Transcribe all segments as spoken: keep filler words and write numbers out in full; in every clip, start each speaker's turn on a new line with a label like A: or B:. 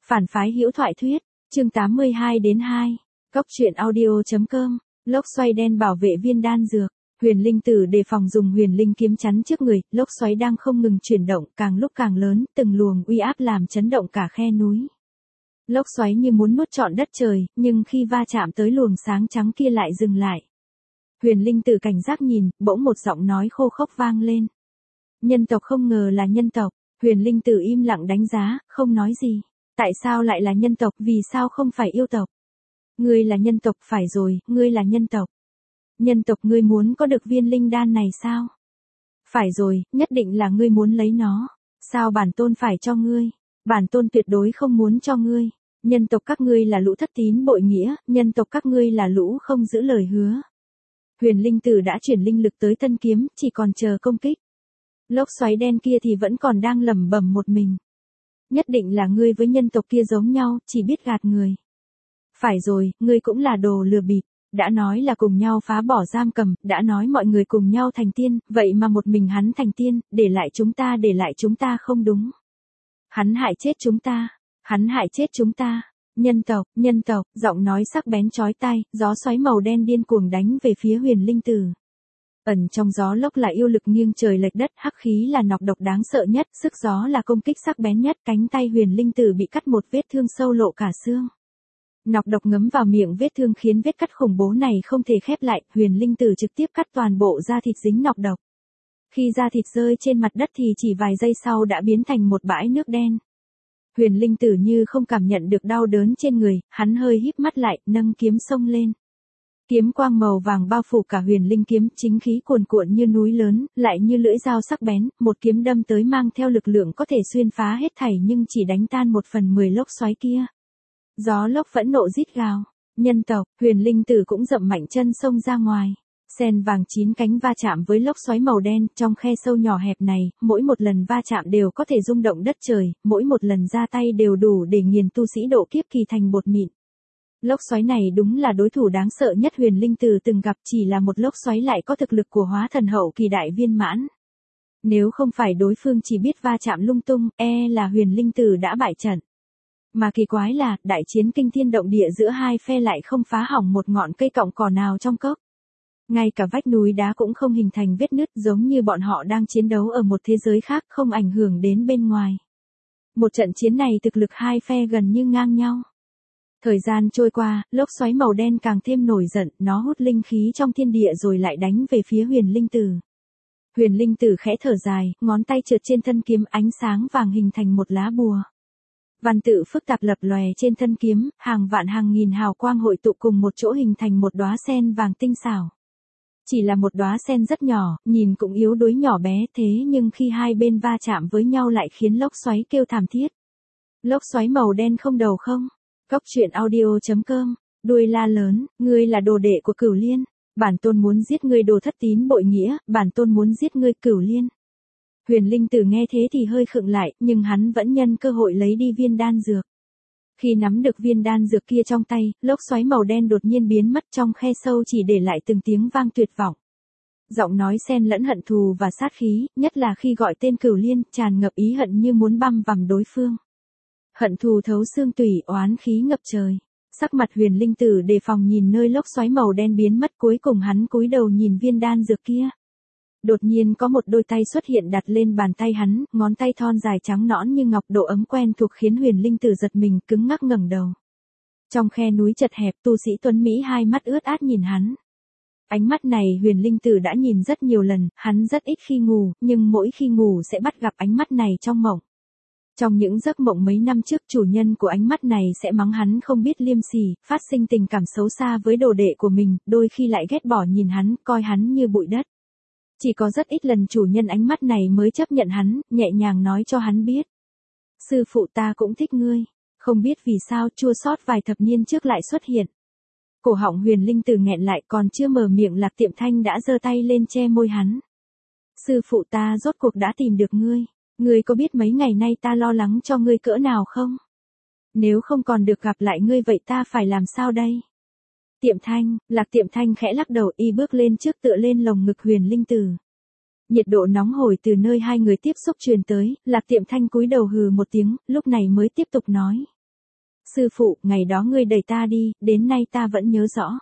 A: Phản phái hữu thoại thuyết, chương tám mươi hai đến hai. Cốc truyện audio.com, lốc xoáy đen bảo vệ viên đan dược. Huyền Linh Tử đề phòng dùng huyền linh kiếm chắn trước người, lốc xoáy đang không ngừng chuyển động, càng lúc càng lớn, từng luồng uy áp làm chấn động cả khe núi. Lốc xoáy như muốn nuốt trọn đất trời, nhưng khi va chạm tới luồng sáng trắng kia lại dừng lại. Huyền Linh Tử cảnh giác nhìn, bỗng một giọng nói khô khốc vang lên. Nhân tộc không ngờ là nhân tộc. Huyền Linh Tử im lặng đánh giá, không nói gì. Tại sao lại là nhân tộc, vì sao không phải yêu tộc? Ngươi là nhân tộc, phải rồi, ngươi là nhân tộc. Nhân tộc, ngươi muốn có được viên linh đan này sao? Phải rồi, nhất định là ngươi muốn lấy nó. Sao bản tôn phải cho ngươi? Bản tôn tuyệt đối không muốn cho ngươi. Nhân tộc các ngươi là lũ thất tín bội nghĩa, nhân tộc các ngươi là lũ không giữ lời hứa. Huyền Linh Tử đã chuyển linh lực tới thân kiếm, chỉ còn chờ công kích. Lốc xoáy đen kia thì vẫn còn đang lẩm bẩm một mình. Nhất định là ngươi với nhân tộc kia giống nhau, chỉ biết gạt người. Phải rồi, ngươi cũng là đồ lừa bịp. Đã nói là cùng nhau phá bỏ giam cầm, đã nói mọi người cùng nhau thành tiên, vậy mà một mình hắn thành tiên, để lại chúng ta để lại chúng ta không đúng. Hắn hại chết chúng ta, hắn hại chết chúng ta. Nhân tộc, nhân tộc, giọng nói sắc bén chói tai, gió xoáy màu đen điên cuồng đánh về phía Huyền Linh Tử. Ẩn trong gió lốc là yêu lực nghiêng trời lệch đất, hắc khí là nọc độc đáng sợ nhất, sức gió là công kích sắc bén nhất, cánh tay Huyền Linh Tử bị cắt một vết thương sâu lộ cả xương. Nọc độc ngấm vào miệng vết thương khiến vết cắt khủng bố này không thể khép lại, Huyền Linh Tử trực tiếp cắt toàn bộ da thịt dính nọc độc. Khi da thịt rơi trên mặt đất thì chỉ vài giây sau đã biến thành một bãi nước đen. Huyền Linh Tử như không cảm nhận được đau đớn trên người, hắn hơi híp mắt lại, nâng kiếm xông lên. Kiếm quang màu vàng bao phủ cả huyền linh kiếm, chính khí cuồn cuộn như núi lớn, lại như lưỡi dao sắc bén, một kiếm đâm tới mang theo lực lượng có thể xuyên phá hết thảy nhưng chỉ đánh tan một phần mười lốc xoáy kia. Gió lốc phẫn nộ rít gào. Nhân tộc, Huyền Linh Tử cũng dậm mạnh chân xông ra ngoài. Sen vàng chín cánh va chạm với lốc xoáy màu đen, trong khe sâu nhỏ hẹp này, mỗi một lần va chạm đều có thể rung động đất trời, mỗi một lần ra tay đều đủ để nghiền tu sĩ độ kiếp kỳ thành bột mịn. Lốc xoáy này đúng là đối thủ đáng sợ nhất Huyền Linh Tử từng gặp, chỉ là một lốc xoáy lại có thực lực của hóa thần hậu kỳ đại viên mãn. Nếu không phải đối phương chỉ biết va chạm lung tung, e là Huyền Linh Tử đã bại trận. Mà kỳ quái là, đại chiến kinh thiên động địa giữa hai phe lại không phá hỏng một ngọn cây cọng cỏ nào trong cốc. Ngay cả vách núi đá cũng không hình thành vết nứt, giống như bọn họ đang chiến đấu ở một thế giới khác, không ảnh hưởng đến bên ngoài. Một trận chiến này thực lực hai phe gần như ngang nhau. Thời gian trôi qua, lốc xoáy màu đen càng thêm nổi giận, nó hút linh khí trong thiên địa rồi lại đánh về phía Huyền Linh Tử. Huyền Linh Tử khẽ thở dài, ngón tay trượt trên thân kiếm, ánh sáng vàng hình thành một lá bùa. Văn tự phức tạp lập lòe trên thân kiếm, hàng vạn hàng nghìn hào quang hội tụ cùng một chỗ hình thành một đóa sen vàng tinh xảo. Chỉ là một đóa sen rất nhỏ, nhìn cũng yếu đuối nhỏ bé, thế nhưng khi hai bên va chạm với nhau lại khiến lốc xoáy kêu thảm thiết. Lốc xoáy màu đen không đầu không? Cốc truyện audio.com, đuôi la lớn, ngươi là đồ đệ của Cửu Liên, bản tôn muốn giết ngươi đồ thất tín bội nghĩa, bản tôn muốn giết ngươi Cửu Liên. Huyền Linh Tử nghe thế thì hơi khựng lại, nhưng hắn vẫn nhân cơ hội lấy đi viên đan dược. Khi nắm được viên đan dược kia trong tay, lốc xoáy màu đen đột nhiên biến mất, trong khe sâu chỉ để lại từng tiếng vang tuyệt vọng. Giọng nói xen lẫn hận thù và sát khí, nhất là khi gọi tên Cửu Liên, tràn ngập ý hận như muốn băm vằm đối phương. Hận thù thấu xương tủy, oán khí ngập trời. Sắc mặt Huyền Linh Tử đề phòng nhìn nơi lốc xoáy màu đen biến mất, cuối cùng hắn cúi đầu nhìn viên đan dược kia. Đột nhiên có một đôi tay xuất hiện đặt lên bàn tay hắn, ngón tay thon dài trắng nõn như ngọc, độ ấm quen thuộc khiến Huyền Linh Tử giật mình, cứng ngắc ngẩng đầu. Trong khe núi chật hẹp, tu sĩ tuấn Mỹ hai mắt ướt át nhìn hắn. Ánh mắt này Huyền Linh Tử đã nhìn rất nhiều lần, hắn rất ít khi ngủ, nhưng mỗi khi ngủ sẽ bắt gặp ánh mắt này trong mộng. Trong những giấc mộng mấy năm trước, chủ nhân của ánh mắt này sẽ mắng hắn không biết liêm sỉ, phát sinh tình cảm xấu xa với đồ đệ của mình, đôi khi lại ghét bỏ nhìn hắn, coi hắn như bụi đất. Chỉ có rất ít lần chủ nhân ánh mắt này mới chấp nhận hắn, nhẹ nhàng nói cho hắn biết. Sư phụ ta cũng thích ngươi, không biết vì sao chua xót vài thập niên trước lại xuất hiện. Cổ họng Huyền Linh Tử nghẹn lại, còn chưa mở miệng Lạc Tiệm Thanh đã giơ tay lên che môi hắn. Sư phụ ta rốt cuộc đã tìm được ngươi, ngươi có biết mấy ngày nay ta lo lắng cho ngươi cỡ nào không? Nếu không còn được gặp lại ngươi vậy ta phải làm sao đây? Tiệm Thanh, Lạc Tiệm Thanh khẽ lắc đầu, y bước lên trước tựa lên lồng ngực Huyền Linh Tử. Nhiệt độ nóng hổi từ nơi hai người tiếp xúc truyền tới, Lạc Tiệm Thanh cúi đầu hừ một tiếng, lúc này mới tiếp tục nói. Sư phụ, ngày đó ngươi đẩy ta đi, đến nay ta vẫn nhớ rõ.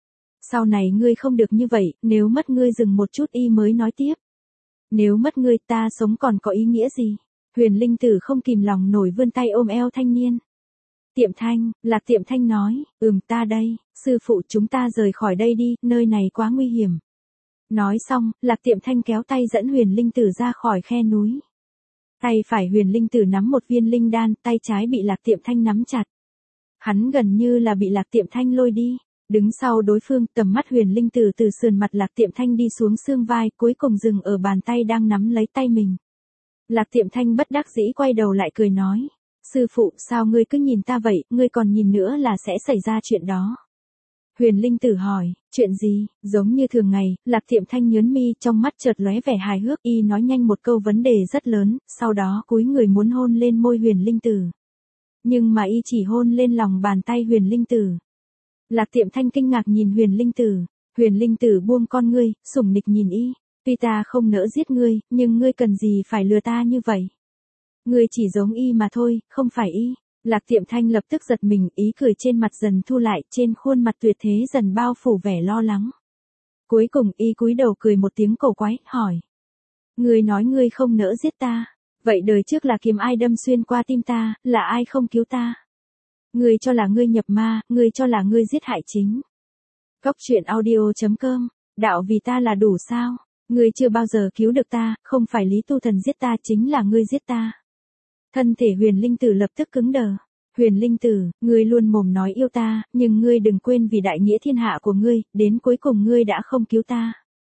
A: Sau này ngươi không được như vậy, nếu mất ngươi dừng một chút y mới nói tiếp. Nếu mất ngươi ta sống còn có ý nghĩa gì? Huyền Linh Tử không kìm lòng nổi vươn tay ôm eo thanh niên. Tiệm Thanh, Lạc Tiệm Thanh nói, ừm ta đây, sư phụ chúng ta rời khỏi đây đi, nơi này quá nguy hiểm. Nói xong, Lạc Tiệm Thanh kéo tay dẫn Huyền Linh Tử ra khỏi khe núi. Tay phải Huyền Linh Tử nắm một viên linh đan, tay trái bị Lạc Tiệm Thanh nắm chặt. Hắn gần như là bị Lạc Tiệm Thanh lôi đi. Đứng sau đối phương, tầm mắt Huyền Linh Tử từ sườn mặt Lạc Tiệm Thanh đi xuống xương vai, cuối cùng dừng ở bàn tay đang nắm lấy tay mình. Lạc Tiệm Thanh bất đắc dĩ quay đầu lại cười nói. Sư phụ, sao ngươi cứ nhìn ta vậy, ngươi còn nhìn nữa là sẽ xảy ra chuyện đó. Huyền Linh Tử hỏi, chuyện gì? Giống như thường ngày, Lạc Tiệm Thanh nhớn mi, trong mắt chợt lóe vẻ hài hước, y nói nhanh một câu vấn đề rất lớn, sau đó cúi người muốn hôn lên môi Huyền Linh Tử. Nhưng mà y chỉ hôn lên lòng bàn tay Huyền Linh Tử. Lạc Tiệm Thanh kinh ngạc nhìn Huyền Linh Tử. Huyền Linh Tử buông con ngươi, sủng nịch nhìn y. Tuy ta không nỡ giết ngươi, nhưng ngươi cần gì phải lừa ta như vậy? Ngươi chỉ giống y mà thôi, không phải y. Lạc Tiệm Thanh lập tức giật mình, ý cười trên mặt dần thu lại, trên khuôn mặt tuyệt thế dần bao phủ vẻ lo lắng. Cuối cùng y cúi đầu cười một tiếng cổ quái, hỏi. Ngươi nói ngươi không nỡ giết ta, vậy đời trước là kiếm ai đâm xuyên qua tim ta, là ai không cứu ta? Ngươi cho là ngươi nhập ma, ngươi cho là ngươi giết hại chính. Cốc truyện audio chấm com, đạo vì ta là đủ sao? Ngươi chưa bao giờ cứu được ta, không phải Lý Tu Thần giết ta chính là ngươi giết ta. Thân thể Huyền Linh Tử lập tức cứng đờ. Huyền Linh Tử, ngươi luôn mồm nói yêu ta, nhưng ngươi đừng quên vì đại nghĩa thiên hạ của ngươi, đến cuối cùng ngươi đã không cứu ta.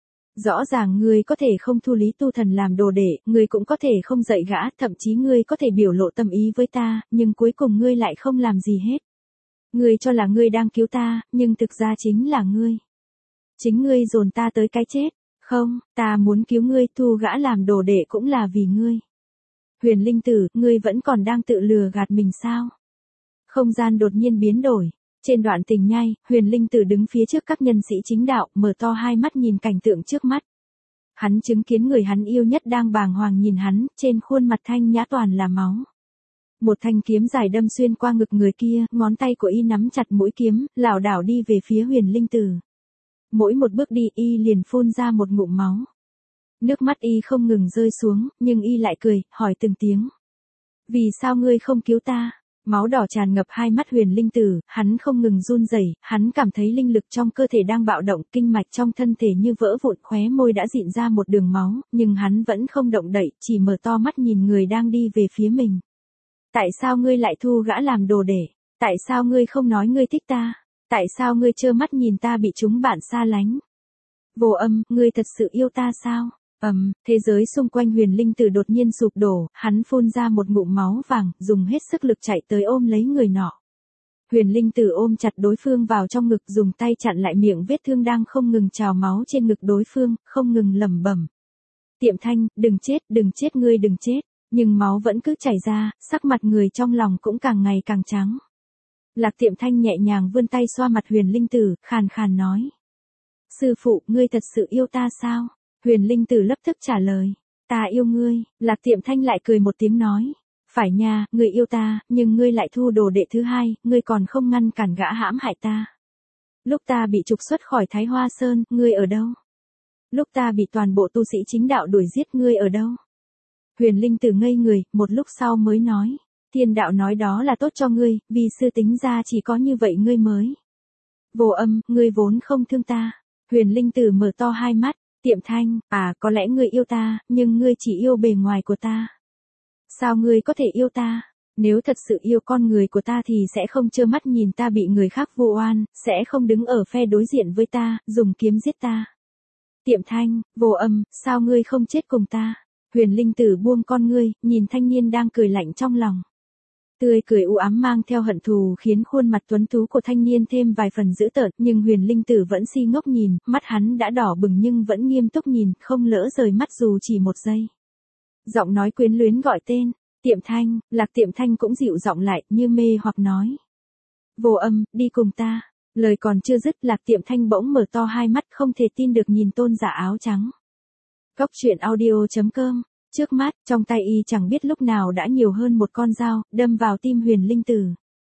A: Rõ ràng ngươi có thể không thu Lý Tu Thần làm đồ đệ, ngươi cũng có thể không dạy gã, thậm chí ngươi có thể biểu lộ tâm ý với ta, nhưng cuối cùng ngươi lại không làm gì hết. Ngươi cho là ngươi đang cứu ta, nhưng thực ra chính là ngươi. Chính ngươi dồn ta tới cái chết. Không, ta muốn cứu ngươi, thu gã làm đồ đệ cũng là vì ngươi. Huyền Linh Tử, ngươi vẫn còn đang tự lừa gạt mình sao? Không gian đột nhiên biến đổi. Trên đoạn tình nhai, Huyền Linh Tử đứng phía trước các nhân sĩ chính đạo, mở to hai mắt nhìn cảnh tượng trước mắt. Hắn chứng kiến người hắn yêu nhất đang bàng hoàng nhìn hắn, trên khuôn mặt thanh nhã toàn là máu. Một thanh kiếm dài đâm xuyên qua ngực người kia, ngón tay của y nắm chặt mũi kiếm, lảo đảo đi về phía Huyền Linh Tử. Mỗi một bước đi y liền phun ra một ngụm máu. Nước mắt y không ngừng rơi xuống, nhưng y lại cười, hỏi từng tiếng. Vì sao ngươi không cứu ta? Máu đỏ tràn ngập hai mắt Huyền Linh Tử, hắn không ngừng run rẩy, hắn cảm thấy linh lực trong cơ thể đang bạo động, kinh mạch trong thân thể như vỡ vụn, khóe môi đã dịn ra một đường máu, nhưng hắn vẫn không động đậy, chỉ mở to mắt nhìn người đang đi về phía mình. Tại sao ngươi lại thu gã làm đồ để? Tại sao ngươi không nói ngươi thích ta? Tại sao ngươi trơ mắt nhìn ta bị chúng bạn xa lánh? Vô Âm, ngươi thật sự yêu ta sao? Ầm, um, thế giới xung quanh Huyền Linh Tử đột nhiên sụp đổ, hắn phun ra một ngụm máu vàng, dùng hết sức lực chạy tới ôm lấy người nọ. Huyền Linh Tử ôm chặt đối phương vào trong ngực, dùng tay chặn lại miệng vết thương đang không ngừng trào máu trên ngực đối phương, không ngừng lẩm bẩm. Tiệm Thanh, đừng chết, đừng chết ngươi đừng chết, nhưng máu vẫn cứ chảy ra, sắc mặt người trong lòng cũng càng ngày càng trắng. Lạc Tiệm Thanh nhẹ nhàng vươn tay xoa mặt Huyền Linh Tử, khàn khàn nói. Sư phụ, ngươi thật sự yêu ta sao? Huyền Linh Tử lập tức trả lời. Ta yêu ngươi. Lạc Tiệm Thanh lại cười một tiếng nói. Phải nha, ngươi yêu ta, nhưng ngươi lại thu đồ đệ thứ hai, ngươi còn không ngăn cản gã hãm hại ta. Lúc ta bị trục xuất khỏi Thái Hoa Sơn, ngươi ở đâu? Lúc ta bị toàn bộ tu sĩ chính đạo đuổi giết, ngươi ở đâu? Huyền Linh Tử ngây người, một lúc sau mới nói. Thiên đạo nói đó là tốt cho ngươi, vì sư tính ra chỉ có như vậy ngươi mới. Vô Âm, ngươi vốn không thương ta. Huyền Linh Tử mở to hai mắt. Tiệm Thanh, à, có lẽ ngươi yêu ta, nhưng ngươi chỉ yêu bề ngoài của ta. Sao ngươi có thể yêu ta? Nếu thật sự yêu con người của ta thì sẽ không trơ mắt nhìn ta bị người khác vu oan, sẽ không đứng ở phe đối diện với ta, dùng kiếm giết ta. Tiệm Thanh, Vô Âm, sao ngươi không chết cùng ta? Huyền Linh Tử buông con ngươi, nhìn thanh niên đang cười lạnh trong lòng. Tươi cười u ám mang theo hận thù khiến khuôn mặt tuấn tú của thanh niên thêm vài phần dữ tợn, nhưng Huyền Linh Tử vẫn si ngốc nhìn, mắt hắn đã đỏ bừng nhưng vẫn nghiêm túc nhìn, không lỡ rời mắt dù chỉ một giây. Giọng nói quyến luyến gọi tên, Tiệm Thanh, Lạc Tiệm Thanh cũng dịu giọng lại, như mê hoặc nói. Vô Âm, đi cùng ta. Lời còn chưa dứt, Lạc Tiệm Thanh bỗng mở to hai mắt không thể tin được nhìn tôn giả áo trắng. Cốc truyện audio chấm com. Trước mắt, trong tay y chẳng biết lúc nào đã nhiều hơn một con dao, đâm vào tim Huyền Linh Tử.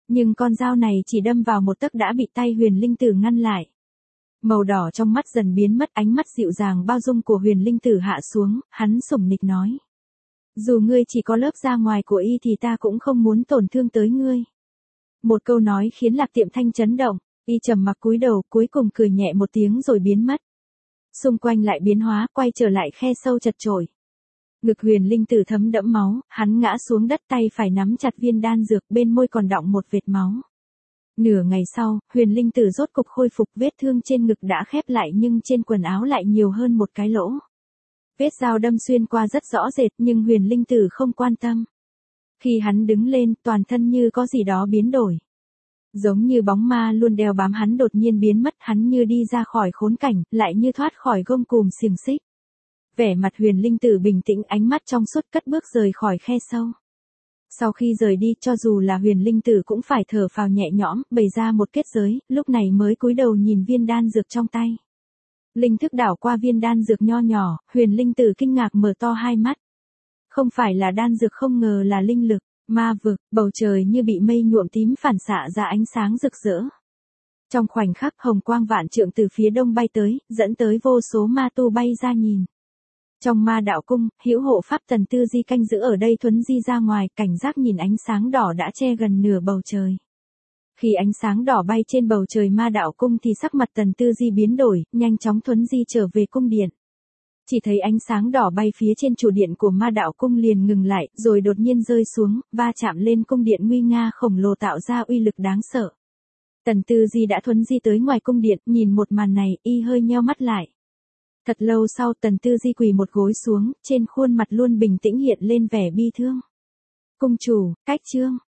A: Nhưng con dao này chỉ đâm vào một tấc đã bị tay huyền linh tử ngăn lại. Màu đỏ trong mắt dần biến mất, ánh mắt dịu dàng bao dung của huyền linh tử hạ xuống, hắn sủng nịch nói. Dù ngươi chỉ có lớp da ngoài của y thì ta cũng không muốn tổn thương tới ngươi. Một câu nói khiến Lạc Tiệm Thanh chấn động, y trầm mặc cúi đầu, cuối cùng cười nhẹ một tiếng rồi biến mất. Xung quanh lại biến hóa, quay trở lại khe sâu chật chội. Ngực huyền linh tử thấm đẫm máu, hắn ngã xuống đất, tay phải nắm chặt viên đan dược, bên môi còn đọng một vệt máu. Nửa ngày sau, huyền linh tử rốt cục khôi phục, vết thương trên ngực đã khép lại nhưng trên quần áo lại nhiều hơn một cái lỗ. Vết dao đâm xuyên qua rất rõ rệt nhưng huyền linh tử không quan tâm. Khi hắn đứng lên, toàn thân như có gì đó biến đổi. Giống như bóng ma luôn đeo bám hắn đột nhiên biến mất, hắn như đi ra khỏi khốn cảnh, lại như thoát khỏi gông cùm xiềng xích. Vẻ mặt huyền linh tử bình tĩnh, ánh mắt trong suốt, cất bước rời khỏi khe sâu. Sau khi rời đi, cho dù là huyền linh tử cũng phải thở phào nhẹ nhõm, bày ra một kết giới, lúc này mới cúi đầu nhìn viên đan dược trong tay. Linh thức đảo qua viên đan dược nho nhỏ, huyền linh tử kinh ngạc mở to hai mắt. Không phải là đan dược, không ngờ là linh lực, ma vực, bầu trời như bị mây nhuộm tím phản xạ ra ánh sáng rực rỡ. Trong khoảnh khắc, hồng quang vạn trượng từ phía đông bay tới, dẫn tới vô số ma tu bay ra nhìn. Trong ma đạo cung, hữu hộ pháp Tần Tư Di canh giữ ở đây thuấn di ra ngoài, cảnh giác nhìn ánh sáng đỏ đã che gần nửa bầu trời. Khi ánh sáng đỏ bay trên bầu trời ma đạo cung thì sắc mặt Tần Tư Di biến đổi, nhanh chóng thuấn di trở về cung điện. Chỉ thấy ánh sáng đỏ bay phía trên chủ điện của ma đạo cung liền ngừng lại, rồi đột nhiên rơi xuống, va chạm lên cung điện nguy nga khổng lồ tạo ra uy lực đáng sợ. Tần Tư Di đã thuấn di tới ngoài cung điện, nhìn một màn này, y hơi nheo mắt lại. Thật lâu sau, Tần Tư Di quỳ một gối xuống, trên khuôn mặt luôn bình tĩnh hiện lên vẻ bi thương. Cung chủ, cách chương.